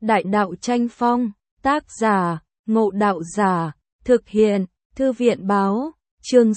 Đại đạo tranh phong, tác giả, Ngộ Đạo Giả, thực hiện, Thư viện báo, chương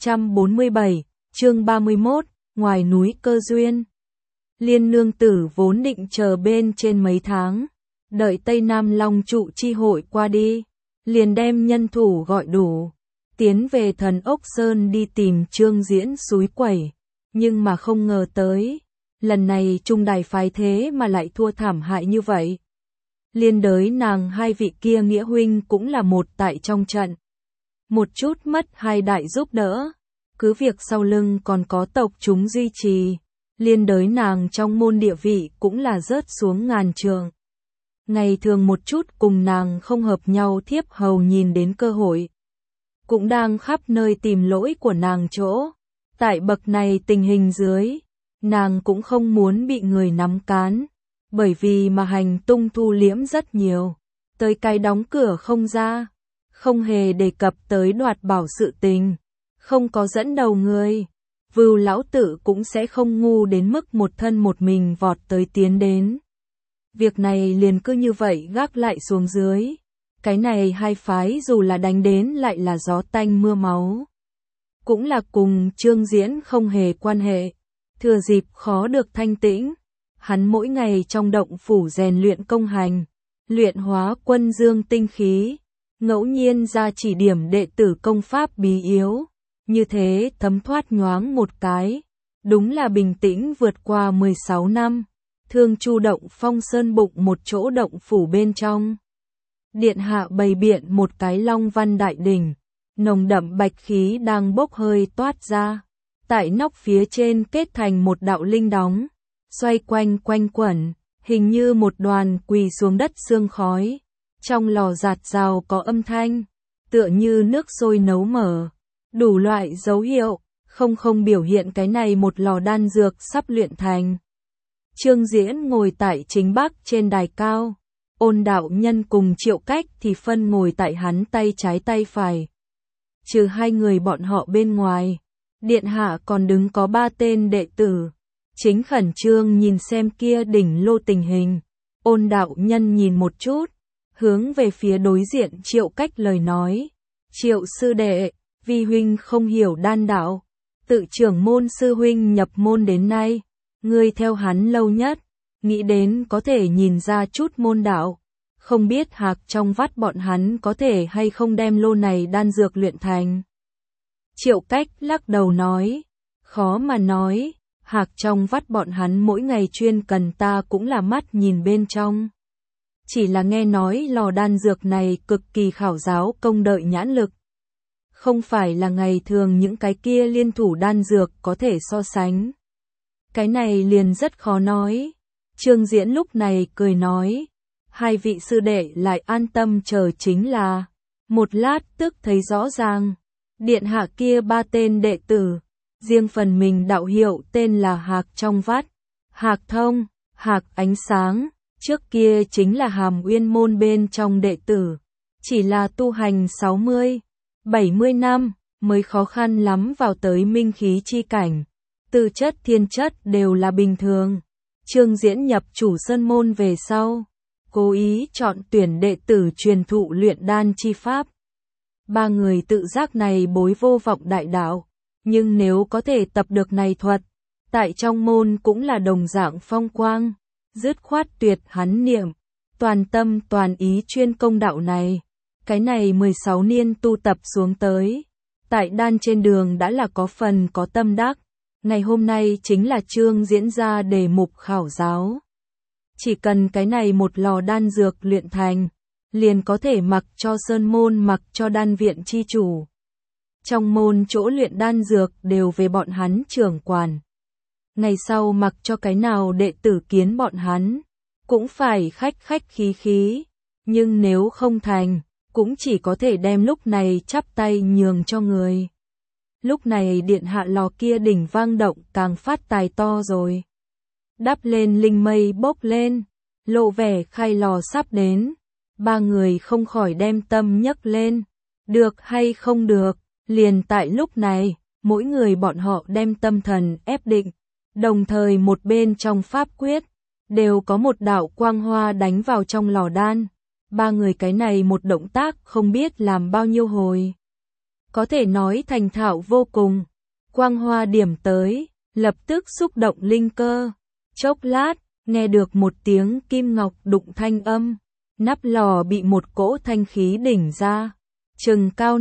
647, chương 31, ngoài núi cơ duyên. Liên nương tử vốn định chờ bên trên mấy tháng, đợi Tây Nam Long trụ chi hội qua đi, liền đem nhân thủ gọi đủ, tiến về Thần Ốc Sơn đi tìm Trương Diễn xúi quẩy, nhưng mà không ngờ tới, lần này trung đài phái thế mà lại thua thảm hại như vậy. Liên đới nàng hai vị kia nghĩa huynh cũng là một tại trong trận. Một chút mất hai đại giúp đỡ, cứ việc sau lưng còn có tộc chúng duy trì, liên đới nàng trong môn địa vị cũng là rớt xuống ngàn trường. Ngày thường một chút cùng nàng không hợp nhau thiếp hầu nhìn đến cơ hội, cũng đang khắp nơi tìm lỗi của nàng chỗ. Tại bậc này tình hình dưới, nàng cũng không muốn bị người nắm cán, bởi vì mà hành tung thu liễm rất nhiều, tới cái đóng cửa không ra, không hề đề cập tới đoạt bảo sự tình, không có dẫn đầu người, Vưu lão tử cũng sẽ không ngu đến mức một thân một mình vọt tới tiến đến. Việc này liền cứ như vậy gác lại xuống dưới, cái này hai phái dù là đánh đến lại là gió tanh mưa máu, cũng là cùng Trương Diễn không hề quan hệ, thừa dịp khó được thanh tĩnh. Hắn mỗi ngày trong động phủ rèn luyện công hành, luyện hóa quân dương tinh khí, ngẫu nhiên ra chỉ điểm đệ tử công pháp bí yếu, như thế thấm thoát nhoáng một cái, đúng là bình tĩnh vượt qua 16 năm, Thương Chu động Phong Sơn bụng một chỗ động phủ bên trong. Điện hạ bày biện một cái long văn đại đỉnh, nồng đậm bạch khí đang bốc hơi toát ra, tại nóc phía trên kết thành một đạo linh đóng, xoay quanh quanh quẩn, hình như một đoàn quỳ xuống đất sương khói. Trong lò giạt rào có âm thanh, tựa như nước sôi nấu mở, đủ loại dấu hiệu, không biểu hiện cái này một lò đan dược sắp luyện thành. Trương Diễn ngồi tại chính bắc trên đài cao, Ôn đạo nhân cùng Triệu Cách thì phân ngồi tại hắn tay trái tay phải. Trừ hai người bọn họ bên ngoài, điện hạ còn đứng có 3 tên đệ tử. Chính khẩn trương nhìn xem kia đỉnh lô tình hình, Ôn đạo nhân nhìn một chút, hướng về phía đối diện Triệu Cách lời nói, Triệu sư đệ, vi huynh không hiểu đan đạo, tự trưởng môn sư huynh nhập môn đến nay, ngươi theo hắn lâu nhất, nghĩ đến có thể nhìn ra chút môn đạo, không biết Hạc trong vắt bọn hắn có thể hay không đem lô này đan dược luyện thành. Triệu Cách lắc đầu nói, khó mà nói. Hạc trong vắt bọn hắn mỗi ngày chuyên cần ta cũng là mắt nhìn bên trong. Chỉ là nghe nói lò đan dược này cực kỳ khảo giáo công đợi nhãn lực. Không phải là ngày thường những cái kia liên thủ đan dược có thể so sánh. Cái này liền rất khó nói. Trương Diễn lúc này cười nói, hai vị sư đệ lại an tâm chờ chính là. Một lát tức thấy rõ ràng, điện hạ kia 3 tên đệ tử. Riêng phần mình đạo hiệu tên là Hạc trong vắt, Hạc thông, Hạc ánh sáng, trước kia chính là Hàm Uyên môn bên trong đệ tử, chỉ là tu hành 60, 70 năm mới khó khăn lắm vào tới minh khí chi cảnh, tư chất thiên chất đều là bình thường. Trương Diễn nhập chủ sơn môn về sau, cố ý chọn tuyển đệ tử truyền thụ luyện đan chi pháp. 3 người tự giác này bối vô vọng đại đạo. Nhưng nếu có thể tập được này thuật, tại trong môn cũng là đồng dạng phong quang, dứt khoát tuyệt hắn niệm, toàn tâm toàn ý chuyên công đạo này. Cái này 16 niên tu tập xuống tới, tại đan trên đường đã là có phần có tâm đắc, ngày hôm nay chính là Trương Diễn ra đề mục khảo giáo. Chỉ cần cái này một lò đan dược luyện thành, liền có thể mặc cho sơn môn mặc cho đan viện chi chủ. Trong môn chỗ luyện đan dược đều về bọn hắn trưởng quản. Ngày sau mặc cho cái nào đệ tử kiến bọn hắn, cũng phải khách khí, nhưng nếu không thành, cũng chỉ có thể đem lúc này chắp tay nhường cho người. Lúc này điện hạ lò kia đỉnh vang động càng phát tài to rồi. Đắp lên linh mây bốc lên, lộ vẻ khai lò sắp đến. 3 người không khỏi đem tâm nhấc lên, được hay không được. Liền tại lúc này, mỗi người bọn họ đem tâm thần ép định, đồng thời một bên trong pháp quyết, đều có một đạo quang hoa đánh vào trong lò đan. Ba người cái này một động tác không biết làm bao nhiêu hồi. Có thể nói thành thạo vô cùng. Quang hoa điểm tới, lập tức xúc động linh cơ. Chốc lát, nghe được một tiếng kim ngọc đụng thanh âm. Nắp lò bị một cỗ thanh khí đỉnh ra. Chừng cao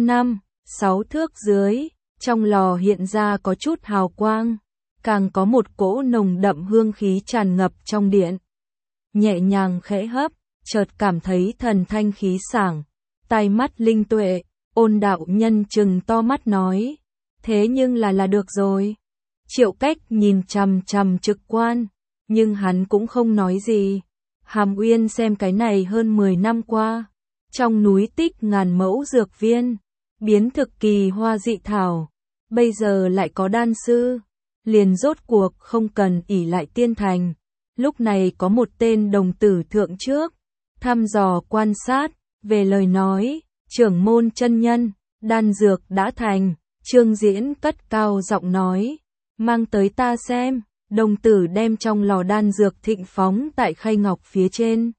5-6 thước dưới, trong lò hiện ra có chút hào quang. Càng có một cỗ nồng đậm hương khí tràn ngập trong điện. Nhẹ nhàng khẽ hấp, chợt cảm thấy thần thanh khí sảng, tai mắt linh tuệ. Ôn đạo nhân trừng to mắt nói, thế nhưng là được rồi. Triệu Cách nhìn chằm chằm Trực Quan, nhưng hắn cũng không nói gì. Hàm Uyên xem cái này hơn 10 năm qua, trong núi tích ngàn mẫu dược viên, biến thực kỳ hoa dị thảo, bây giờ lại có đan sư, liền rốt cuộc không cần ỷ lại tiên thành. Lúc này có một tên đồng tử thượng trước, thăm dò quan sát, về lời nói, trưởng môn chân nhân, đan dược đã thành. Trương Diễn cất cao giọng nói, mang tới ta xem. Đồng tử đem trong lò đan dược thịnh phóng tại khay ngọc phía trên,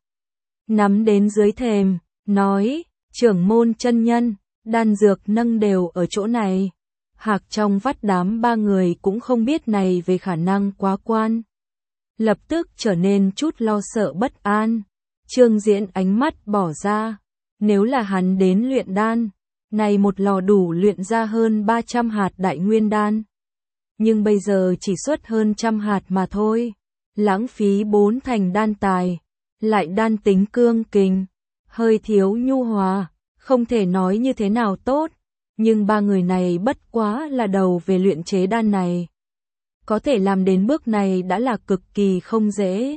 nắm đến dưới thềm, nói, trưởng môn chân nhân, đan dược nâng đều ở chỗ này. Hạc trong vắt đám ba người cũng không biết này về khả năng quá quan, lập tức trở nên chút lo sợ bất an. Trương Diễn ánh mắt bỏ ra, nếu là hắn đến luyện đan, này một lò đủ luyện ra hơn 300 hạt đại nguyên đan. Nhưng bây giờ chỉ xuất hơn 100 hạt mà thôi, lãng phí 4 thành đan tài, lại đan tính cương kình, hơi thiếu nhu hòa, không thể nói như thế nào tốt, nhưng ba người này bất quá là đầu về luyện chế đan này. Có thể làm đến bước này đã là cực kỳ không dễ.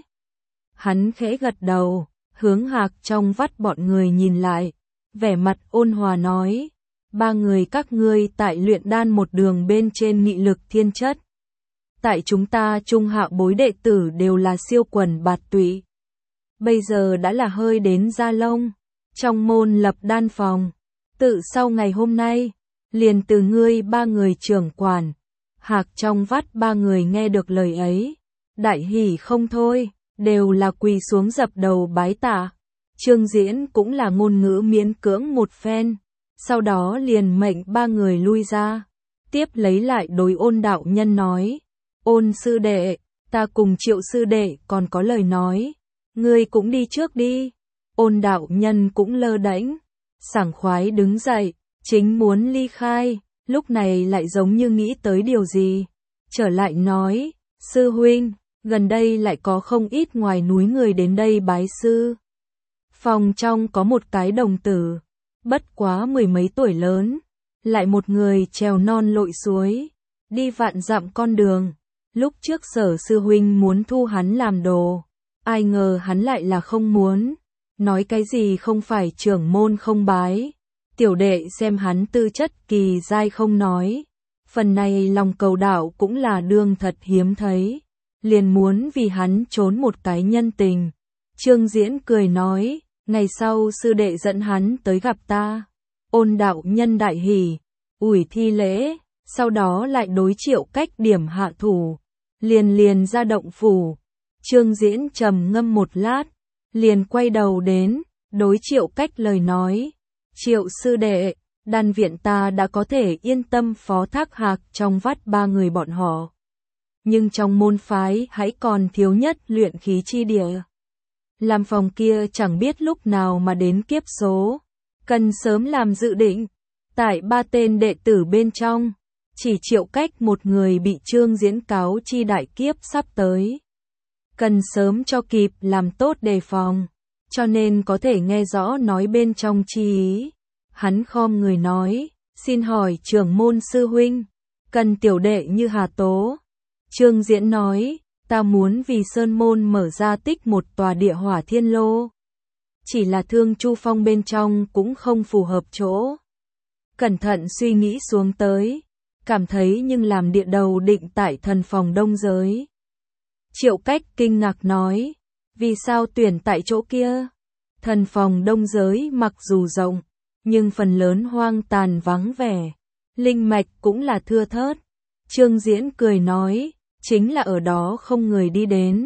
Hắn khẽ gật đầu, hướng Hạc trong vắt bọn người nhìn lại, vẻ mặt ôn hòa nói, ba người các ngươi tại luyện đan một đường bên trên nghị lực thiên chất. Tại chúng ta trung hạ bối đệ tử đều là siêu quần bạt tụy. Bây giờ đã là hơi đến da lông, trong môn lập đan phòng. Tự sau ngày hôm nay, liền từ ngươi ba người trưởng quản. Hạc trong vắt ba người nghe được lời ấy, đại hỉ không thôi, đều là quỳ xuống dập đầu bái tạ. Trương Diễn cũng là ngôn ngữ miễn cưỡng một phen, sau đó liền mệnh ba người lui ra. Tiếp lấy lại đối Ôn đạo nhân nói, Ôn sư đệ, ta cùng Triệu sư đệ còn có lời nói, ngươi cũng đi trước đi. Ôn đạo nhân cũng lơ đễnh, sảng khoái đứng dậy, chính muốn ly khai, lúc này lại giống như nghĩ tới điều gì, trở lại nói, sư huynh, gần đây lại có không ít ngoài núi người đến đây bái sư. Phòng trong có một cái đồng tử, bất quá 10 mấy tuổi lớn, lại một người trèo non lội suối, đi vạn dặm con đường. Lúc trước Sở sư huynh muốn thu hắn làm đồ, ai ngờ hắn lại là không muốn, nói cái gì không phải trưởng môn không bái. Tiểu đệ xem hắn tư chất kỳ giai không nói, phần này lòng cầu đạo cũng là đương thật hiếm thấy, liền muốn vì hắn trốn một cái nhân tình. Trương Diễn cười nói, ngày sau sư đệ dẫn hắn tới gặp ta. Ôn đạo nhân đại hỉ, ủi thi lễ, sau đó lại đối Triệu Cách điểm hạ thủ, liền ra động phủ. Trương Diễn trầm ngâm một lát, liền quay đầu đến, đối Triệu Cách lời nói, Triệu sư đệ, đan viện ta đã có thể yên tâm phó thác Hạc trong vắt ba người bọn họ. Nhưng trong môn phái hãy còn thiếu nhất luyện khí chi địa. Làm phòng kia chẳng biết lúc nào mà đến kiếp số, cần sớm làm dự định. Tại ba tên đệ tử bên trong, chỉ Triệu Cách một người bị Trương Diễn cáo chi đại kiếp sắp tới. Cần sớm cho kịp làm tốt đề phòng, cho nên có thể nghe rõ nói bên trong chi ý. Hắn khom người nói, xin hỏi trưởng môn sư huynh, cần tiểu đệ như hà tố. Trương Diễn nói, ta muốn vì sơn môn mở ra tích một tòa địa hỏa thiên lô. Chỉ là Thương Chu Phong bên trong cũng không phù hợp chỗ. Cẩn thận suy nghĩ xuống tới, cảm thấy nhưng làm địa đầu định tại thần phòng đông giới. Triệu Cách kinh ngạc nói, vì sao tuyển tại chỗ kia? Thần phòng đông giới mặc dù rộng, nhưng phần lớn hoang tàn vắng vẻ, linh mạch cũng là thưa thớt. Trương Diễn cười nói, chính là ở đó không người đi đến,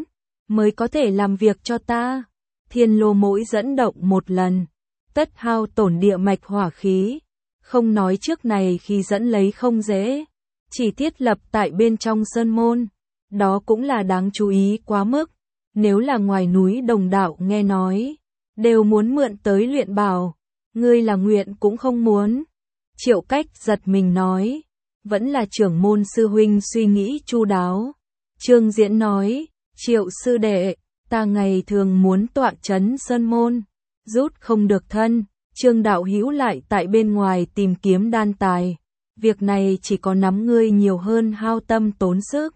mới có thể làm việc cho ta. Thiên lô mỗi dẫn động một lần, tất hao tổn địa mạch hỏa khí. Không nói trước này khi dẫn lấy không dễ, chỉ thiết lập tại bên trong sơn môn, đó cũng là đáng chú ý quá mức. Nếu là ngoài núi đồng đạo nghe nói, đều muốn mượn tới luyện bảo, ngươi là nguyện cũng không muốn. Triệu Cách giật mình nói, vẫn là trưởng môn sư huynh suy nghĩ chu đáo. Trương Diễn nói, Triệu sư đệ, ta ngày thường muốn tọa trấn sơn môn, rút không được thân. Trương đạo hữu lại tại bên ngoài tìm kiếm đan tài, việc này chỉ có nắm ngươi nhiều hơn hao tâm tốn sức.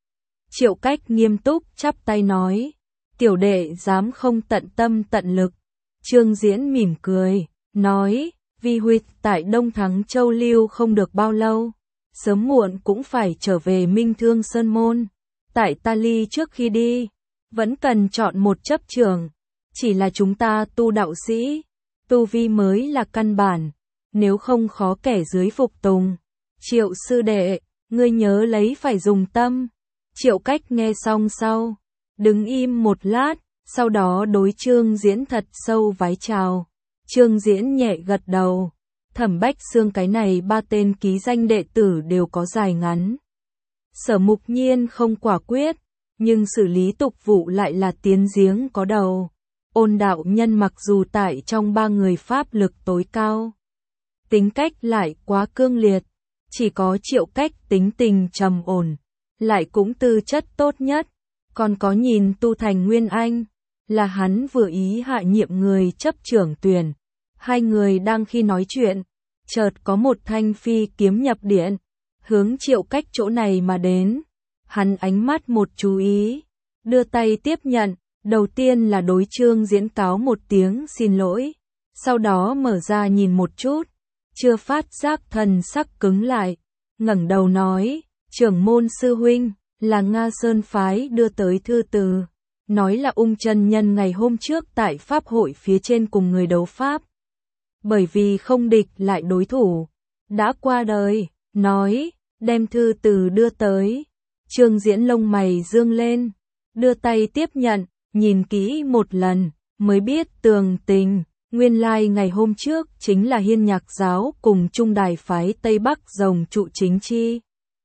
Triệu Cách nghiêm túc chắp tay nói, tiểu đệ dám không tận tâm tận lực. Trương Diễn mỉm cười, nói, vi huynh tại Đông Thắng Châu lưu không được bao lâu, sớm muộn cũng phải trở về Minh Thương Sơn Môn. Tại ta ly trước khi đi, vẫn cần chọn một chấp trưởng, chỉ là chúng ta tu đạo sĩ, tu vi mới là căn bản, nếu không khó kẻ dưới phục tùng. Triệu sư đệ, ngươi nhớ lấy phải dùng tâm. Triệu Cách nghe xong sau, đứng im một lát, sau đó đối Trương Diễn thật sâu vái chào. Trương Diễn nhẹ gật đầu. Thẩm Bách Xương cái này ba tên ký danh đệ tử đều có dài ngắn. Sở Mục Nhiên không quả quyết, nhưng xử lý tục vụ lại là tiến giếng có đầu. Ôn đạo nhân mặc dù tại trong ba người pháp lực tối cao, tính cách lại quá cương liệt, chỉ có Triệu Cách tính tình trầm ổn, lại cũng tư chất tốt nhất, còn có nhìn tu thành Nguyên Anh, là hắn vừa ý hạ nhiệm người chấp trưởng tuyển. Hai người đang khi nói chuyện, chợt có một thanh phi kiếm nhập điện, hướng Triệu Cách chỗ này mà đến. Hắn ánh mắt một chú ý, đưa tay tiếp nhận, đầu tiên là đối Trương Diễn cáo một tiếng xin lỗi, sau đó mở ra nhìn một chút, chưa phát giác thần sắc cứng lại, ngẩng đầu nói, trưởng môn sư huynh, là Nga Sơn Phái đưa tới thư từ, nói là Ung chân nhân ngày hôm trước tại Pháp hội phía trên cùng người đấu Pháp. Bởi vì không địch lại đối thủ, đã qua đời, nói, đem thư từ đưa tới. Trương Diễn lông mày dương lên, đưa tay tiếp nhận, nhìn kỹ một lần, mới biết tường tình, nguyên lai ngày hôm trước chính là Hiên Nhạc giáo cùng Trung Đài phái Tây Bắc rồng trụ chính chi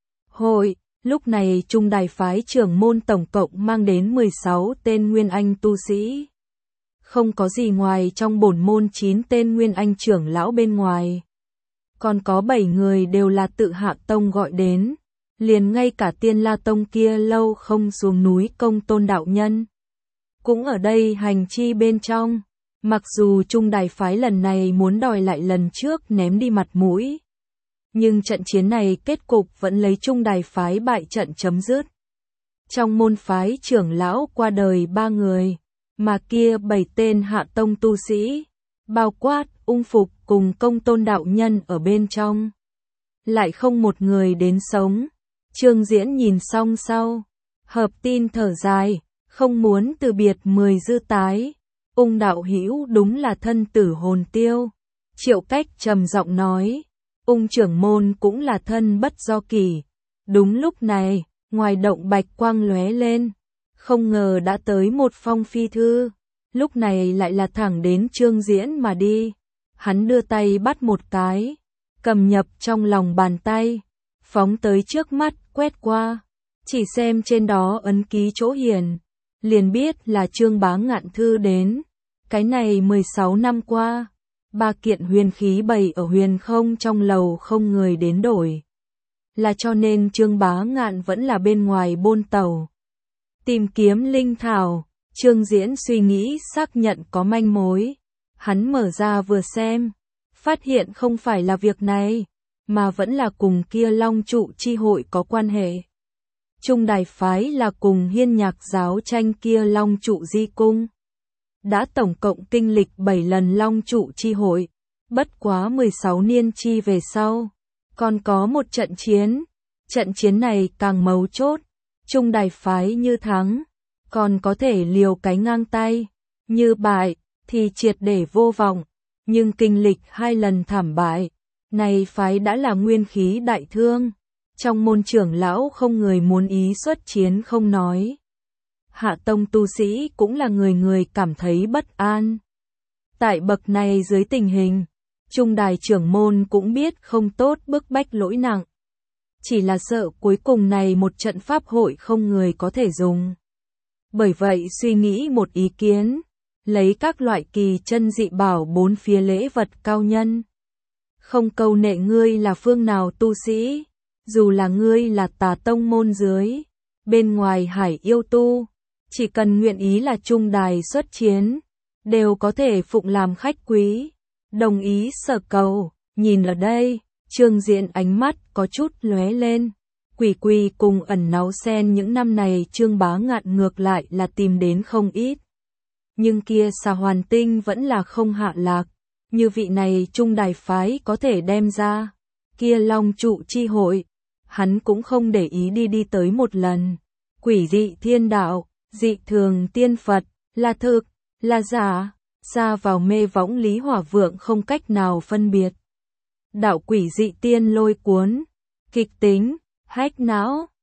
hội. Lúc này Trung Đài phái trưởng môn tổng cộng mang đến 16 tên Nguyên Anh tu sĩ. Không có gì ngoài trong bổn môn 9 tên Nguyên Anh trưởng lão bên ngoài. Còn có 7 người đều là tự Hạ Tông gọi đến. Liền ngay cả Tiên La Tông kia lâu không xuống núi Công Tôn đạo nhân cũng ở đây hành chi bên trong. Mặc dù Trung Đài phái lần này muốn đòi lại lần trước ném đi mặt mũi, nhưng trận chiến này kết cục vẫn lấy Trung Đài phái bại trận chấm dứt. Trong môn phái trưởng lão qua đời 3 người, mà kia 7 tên Hạ Tông tu sĩ, bao quát Ung Phục cùng Công Tôn đạo nhân ở bên trong, lại không một người đến sống. Trương Diễn nhìn xong sau, hợp tin thở dài, không muốn từ biệt 10 dư tái. Ung đạo hữu đúng là thân tử hồn tiêu. Triệu Cách trầm giọng nói, Ung trưởng môn cũng là thân bất do kỳ. Đúng lúc này, ngoài động bạch quang lóe lên, không ngờ đã tới một phong phi thư, lúc này lại là thẳng đến Trương Diễn mà đi. Hắn đưa tay bắt một cái, cầm nhập trong lòng bàn tay, phóng tới trước mắt quét qua, chỉ xem trên đó ấn ký chỗ hiển, liền biết là Trương Bá Ngạn thư đến. Cái này 16 năm qua, 3 kiện huyền khí bày ở huyền không trong lầu không người đến đổi. Là cho nên Trương Bá Ngạn vẫn là bên ngoài bôn tàu tìm kiếm linh thảo. Trương Diễn suy nghĩ xác nhận có manh mối. Hắn mở ra vừa xem, phát hiện không phải là việc này, mà vẫn là cùng kia Long trụ chi hội có quan hệ. Trung Đài phái là cùng Hiên Nhạc giáo tranh kia Long trụ di cung. Đã tổng cộng kinh lịch 7 lần Long trụ chi hội, bất quá 16 niên chi về sau, còn có một trận chiến. Trận chiến này càng mấu chốt, Trung Đài phái như thắng, còn có thể liều cái ngang tay, như bại, thì triệt để vô vọng. Nhưng kinh lịch 2 lần thảm bại, này phái đã là nguyên khí đại thương. Trong môn trưởng lão không người muốn ý xuất chiến không nói. hạ tông tu sĩ cũng là người người cảm thấy bất an. Tại bậc này dưới tình hình, trung đài trưởng môn cũng biết không tốt bức bách lỗi nặng. Chỉ là sợ cuối cùng này một trận pháp hội không người có thể dùng. Bởi vậy suy nghĩ một ý kiến, lấy các loại kỳ chân dị bảo bốn phía lễ vật cao nhân. Không câu nệ ngươi là phương nào tu sĩ, dù là ngươi là Tà tông môn dưới, bên ngoài hải yêu tu, chỉ cần nguyện ý là trung đài xuất chiến, đều có thể phụng làm khách quý, đồng ý sở cầu. Nhìn ở đây, Trương Diễn ánh mắt có chút lóe lên. Quỷ quỳ cùng ẩn náu sen những năm này Trương Bá Ngạn ngược lại là tìm đến không ít. Nhưng kia Xà Hoàn Tinh vẫn là không hạ lạc, như vị này trung đài phái có thể đem ra. Kia Long trụ chi hội, hắn cũng không để ý đi tới một lần. Quỷ dị thiên đạo, dị thường tiên Phật, là thực, là giả, xa vào mê võng Lý Hỏa Vượng không cách nào phân biệt. Đạo quỷ dị tiên lôi cuốn, kịch tính, hách não,